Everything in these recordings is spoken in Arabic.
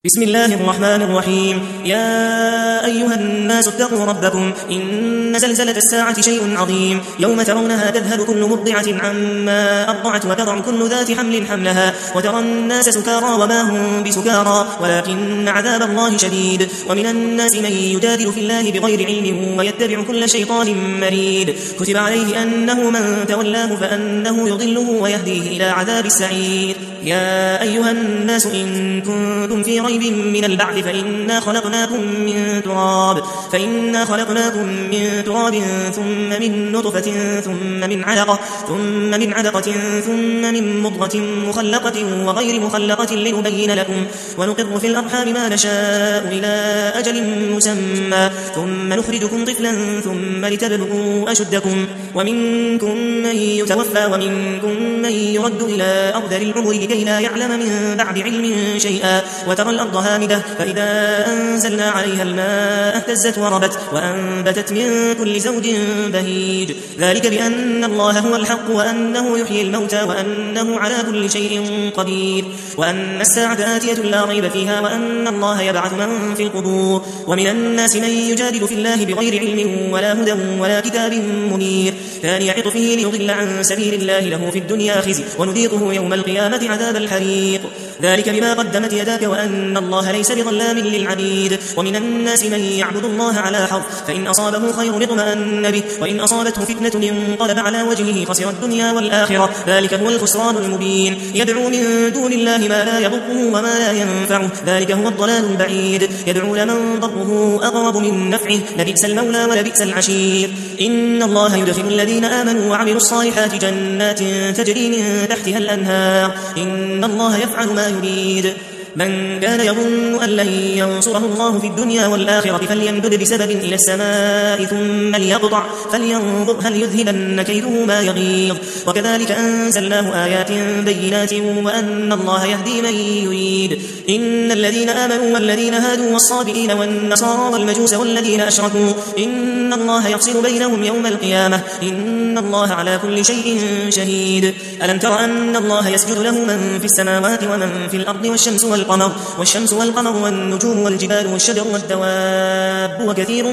بسم الله الرحمن الرحيم. يا أيها الناس اتقوا ربكم إن زلزلة الساعة شيء عظيم، يوم ترونها تذهل كل مرضعة عما أرضعت وتضع كل ذات حمل حملها وترى الناس سكارى وما هم بسكارى ولكن عذاب الله شديد. ومن الناس من يجادل في الله بغير علم ويتبع كل شيطان مريد، كتب عليه أنه من تولاه فأنه يضله ويهديه إلى عذاب السعير. يا أيها الناس إن كنتم في ريب من البعث فإنا خلقناكم من تراب ثم من نطفة ثم من علقة ثم من مضغة مخلقة وغير مخلقة لنبين لكم ونقر في الأرحام ما نشاء إلى أجل مسمى ثم نخرجكم طفلا ثم لتبلغوا أشدكم، ومنكم من يتوفى ومنكم من يرد إلى أرذل العمر لكي لا يعلم من بعد علم شيئا. وترى الأرض هامدة فإذا أنزلنا عليها الماء اهتزت وربت وأنبتت من كل زوج بهيج، ذلك بأن الله هو الحق وأنه يحيي الموتى وأنه على كل شيء قدير وأن الساعة آتية لا ريب فيها وأن الله يبعث من في القبور. ومن الناس من يجادل في الله بغير علم ولا هدى ولا كتاب منير، ثاني عطفه ليضل عن سبيل الله له في الدنيا خزي ونذيقه يوم القيامة عذاب الحريق، ذلك بما قدمت يداك وأن الله ليس بظلام للعبيد. ومن الناس من يعبد الله على حرف فإن أصابه خير اطمأن به وإن أصابته فتنة انقلب على وجهه خسر الدنيا والآخرة، ذلك هو الخسران المبين. يدعو من دون الله ما لا يضره وما لا ينفعه، ذلك هو الضلال البعيد. يدعو لمن ضره أقرب من نفعه، لبئس المولى ولبئس العشير. إن الله يدخل الذين آمنوا وعملوا الصالحات جنات تجري من تحتها الأنهار، إن الله يفعل ما يريد. من كان يظن أن لن ينصره الله في الدنيا والآخرة فليمدد بسبب إلى السماء ثم ليقطع فلينظر هل يذهبن كيده ما يغيظ، وكذلك أنزلناه آيات بينات وأن الله يهدي من يريد. إن الذين آمنوا والذين هادوا والصابئين والنصارى والمجوس والذين أشركوا إن الله يفصل بينهم يوم القيامة، إن الله على كل شيء شهيد. ألم تر أن الله يسجد له من في السماوات ومن في الأرض والشمس والقمر والنجوم والجبال والشجر والدواب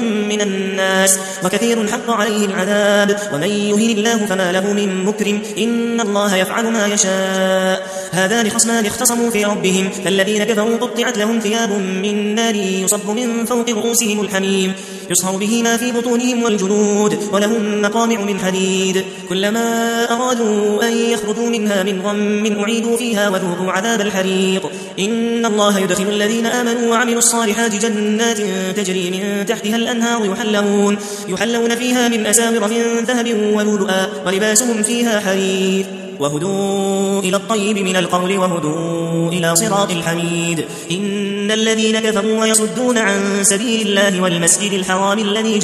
وكثير حق عليه العذاب، ومن يهن الله فما له من مكرم، إن الله يفعل ما يشاء. هذان خصمان اختصموا في ربهم فالذين كفروا قطعت لهم ثياب من نار يصب من فوق رؤوسهم الحميم يصهر به ما في بطونهم والجلود ولهم مقامع من حديد، كلما أرادوا أن يخرجوا منها من غم أعيدوا فيها وذوقوا عذاب الحريق. إن الله يدخل الذين آمنوا وعملوا الصالحات جنات تجري من تحتها الأنهار يحلون فيها من أساور من ذهب ولؤلؤا ولباسهم فيها حرير، وهدوا إلى الطيب من القول وهدوا إلى صراط الحميد. إن الذين كفروا ويصدون عن سبيل الله والمسجد الحرام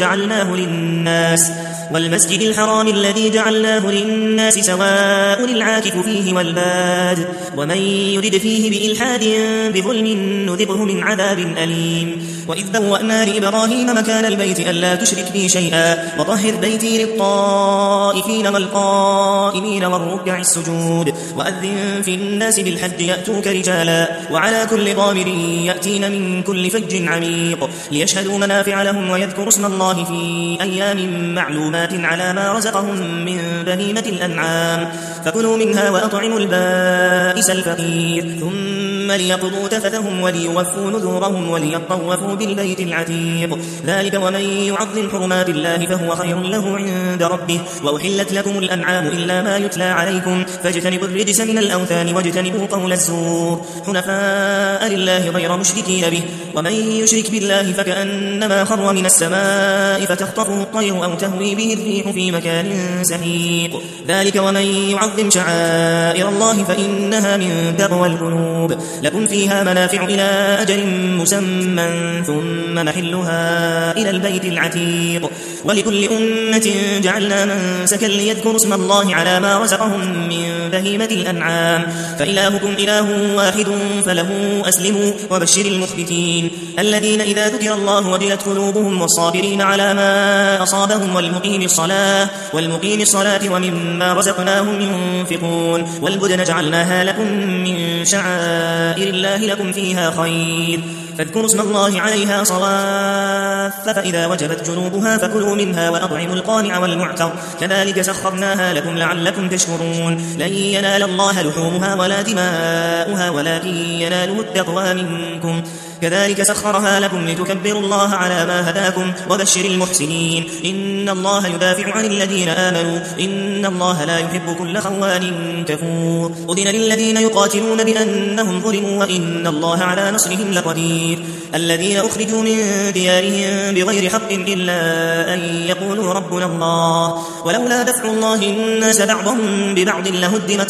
الذي جعلناه للناس سواء العاكف فيه والباد، ومن يرد فيه بإلحاد بظلم نذقه من عذاب أليم. وإذ بوأنا لإبراهيم مكان البيت ألا تشرك بي شيئا وطهر بيتي للطائفين والقائمين والركع السجود، وأذن في الناس بالحج يأتوك رجالا وعلى كل ضامر يأتين من كل فج عميق ليشهدوا منافع لهم ويذكروا اسم الله في أيام معلومات على ما رزقهم من بهيمة الأنعام، فكلوا منها وأطعموا البائس الفقير ثم ليقضوا تفثهم وليوفوا نذورهم وليطوفوا بالبيت العتيق، ذلك ومن يعظم حرمات الله فهو خير له عند ربه. وأحلت لكم الأنعام إلا ما يتلى عليكم فاجتنبوا الرجس من الأوثان واجتنبوا قول الزور حنفاء لله غير مشركين به، ومن يشرك بالله فكأنما خر من السماء فتخطفه الطير أو تهوي به الريح في مكان سحيق، ذلك ومن يعظم شعائر الله فإنها من تقوى القلوب. لكم فيها منافع إلى أجل مسمى ثم محلها إلى البيت العتيق، ولكل أمة جعلنا منسكا ليذكروا اسم الله على ما رزقهم من بهيمة الأنعام، فإلهكم إله واحد فله أسلموا وبشر المخبتين. المحسنين الذين إذا ذكر الله وجلت قلوبهم والصابرين على ما أصابهم والمقيم الصلاة ومما رزقناهم ينفقون والبدن جعلناها لكم من شعائر الله لكم فيها خير فاذكروا اسم الله عليها صواف فإذا وجبت جنوبها فكلوا منها وأطعموا القانع والمعتر كذلك سخرناها لكم لعلكم تشكرون لن ينال الله لحومها ولا دماؤها ولكن يناله التقوى منكم كذلك سخرها لكم لتكبروا الله على ما هداكم وبشر المحسنين إن الله يدافع عن الذين آمنوا إن الله لا يحب كل خوان كفور أذن للذين يقاتلون بأنهم ظلموا وإن الله على نصرهم لقدير الذين أخرجوا من ديارهم بغير حق إلا أن يقولوا ربنا الله ولولا دفع الله الناس بعضهم ببعض لهدمت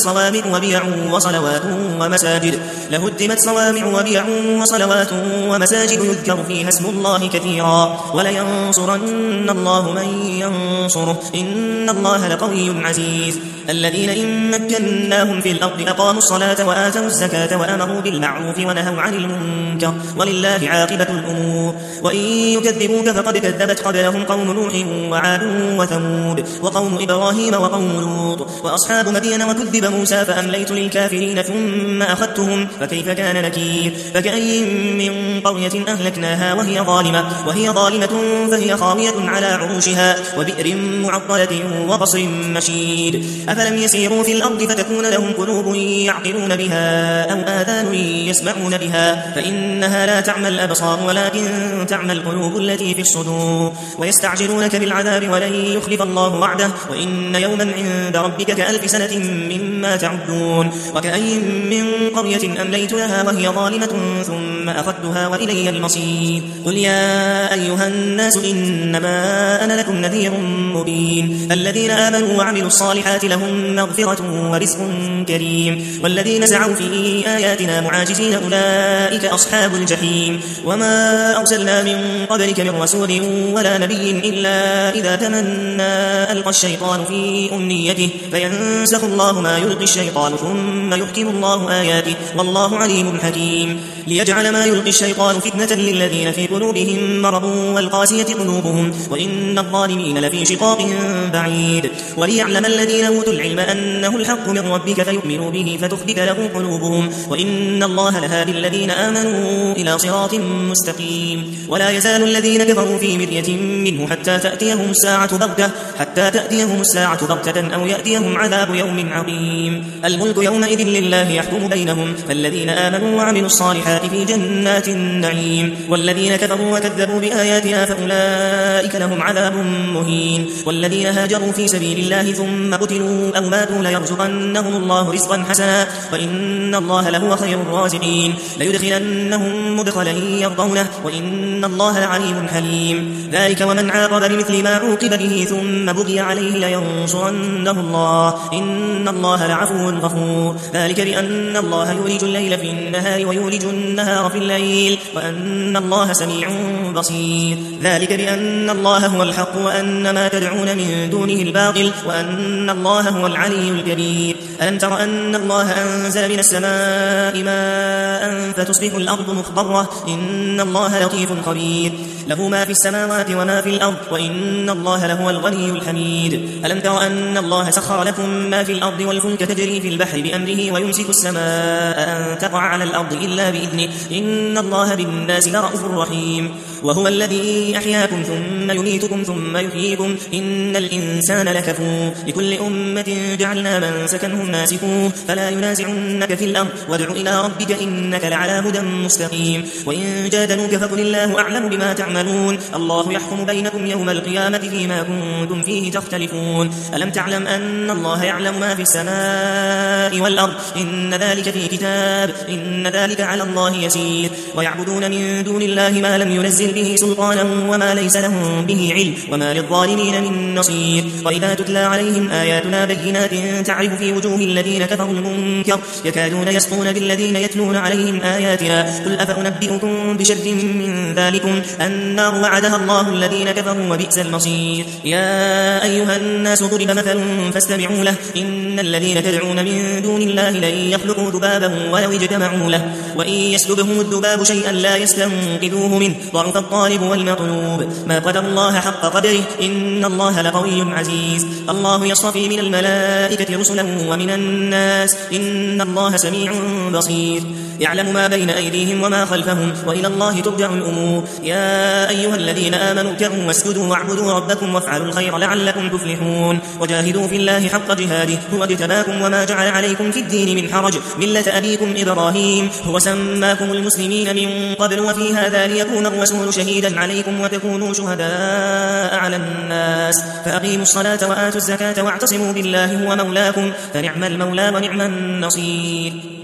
صوامع وصلوات ومساجد يذكر فيها اسم الله كثيرا ولينصرن الله من ينصره إن الله لقوي عزيز الذين إن مكناهم في الأرض أقاموا الصلاة وآتوا الزكاة وأمروا بالمعروف ونهوا عن المنكر ولله عاقبة الأمور وإن يكذبوك فقد كذبت قبلهم قوم نوح وعاد وثمود وقوم إبراهيم وقوم لوط وأصحاب مدين وكذب موسى فأمليت للكافرين ثم أخذتهم فكيف كان نكير فكأي من قرية أهلكناها وهي ظالمة فهي خاوية على عروشها وبئر معطلة وقصر مشيد أفلم يسيروا في الأرض فتكون لهم قلوب يعقلون بها أو آذان يسمعون بها فإنها لا تعمى الأبصار ولكن تعمى القلوب التي في الصدور ويستعجلونك بالعذاب ولن يخلف الله وعده وإن يوما عند ربك كألف سنة مما تعدون وكأي من قرية أمليت لها وهي ظالمة ثم أخذتها وإلي المصير قل يا أيها الناس إنما أنا لكم نذير مبين الذين آمنوا وعملوا الصالحات لهم مغفرة ورزق كريم والذين سعوا في آياتنا معاجزين أولئك أصحاب الجحيم وما أرسلنا من قبلك من رسول ولا نبي إلا إذا تمنى ألقى الشيطان في أمنيته فينسخ الله ما يلقي الشيطان ثم يحكم الله آياته والله عليم حكيم ليجعل ما يلقي الشيطان فتنة للذين في قلوبهم مرض والقاسية قلوبهم وإن الظالمين لفي شقاق بعيد وليعلم الذين أوتوا العلم أنه الحق من ربك فيؤمنوا به فتخبت له قلوبهم وإن الله لهادي الذين آمنوا إلى صراط مستقيم ولا يزال الذين كفروا في مرية منه حتى تأتيهم الساعة بغتة أو يأتيهم عذاب يوم عظيم الملك يومئذ لله يحكم بينهم فالذين آمنوا وعملوا الصالحات في جنات النعيم والذين كفروا وكذبوا بآياتنا فأولئك لهم عذاب مهين والذين هاجروا في سبيل الله ثم قتلوا أو ماتوا ليرزقنهم الله رزقا حسنا وإن الله لهو خير الرازقين ليدخلنهم مدخلا يرضونه وإن الله لعليم حليم ذلك ومن عاقب بمثل ما عوقب به ثم بغي عليه لينصرنه الله إن الله لعفو غفور ذلك بأن الله يولج الليل في النهار ويولج النهار في الليل وأن الله سميع بصير ذلك بأن الله هو الحق وأن ما تدعون من دونه الباطل وأن الله هو العلي الكبير ألم تر أن الله أنزل من السماء ماء فتصبح الأرض مخضرة إن الله لطيف خبير له ما في السماوات وما في الأرض وإن الله لهو الغني الحميد ألم تر أن الله سخر لكم ما في الأرض والفلك تجري في البحر بأمره ويمسك السماء أن تقع على الأرض إلا بإذنه إن الله بالناس لرؤوف رحيم وهو الذي أحياكم ثم يميتكم ثم يحييكم إن الإنسان لكفور لكل أمة جعلنا من سكنهم ناسكوه فلا ينازعنك في الأمر وادع إلى ربك إنك لعلى هدى مستقيم وإن جادلوك فقل الله أعلم بما تعملون الله يحكم بينكم يوم القيامة فيما كنتم فيه تختلفون ألم تعلم أن الله يعلم ما في السماء والأرض إن ذلك في كتاب إن ذلك على الله يسير ويعبدون من دون الله ما لم ينزل به سلطانا وما ليس لهم به علم وما للظالمين من نصير. وإذا تتلى عليهم آياتنا بينات تعرف في وجوه الذين كفروا المنكر يكادون يسطون بالذين يتلون عليهم آياتنا. قل أفأنبئكم بشر من ذلكم النار وعدها الله الذين كفروا وبئس المصير. يا أيها الناس ضرب مثل فاستمعوا له إن الذين تدعون من دون الله لن يخلقوا ذبابا ولو اجتمعوا له وإن يسلبهم الذباب شيئا لا يستنقذوه منه ضعف الطالب والمطلوب. ما قدر الله حق قدره إن الله لقوي عزيز. الله يصطفي من الملائكة رسلا ومن الناس إن الله سميع بصير. يعلم ما بين أيديهم وما خلفهم وإلى الله ترجع الأمور. يا أيها الذين آمنوا اركعوا واسجدوا واعبدوا ربكم وافعلوا الخير لعلكم تفلحون. وجاهدوا في الله حق جهاده هو اجتباكم وما جعل عليكم في الدين من حرج ملة أبيكم إبراهيم هو سماكم المسلمين من قبل وفي هذا ليكون الرسول شهيدا عليكم وتكونوا شهداء على الناس. فأقيموا الصلاة وآتوا الزكاة واعتصموا بالله هو مولاكم فنعم المولى ونعم النصير.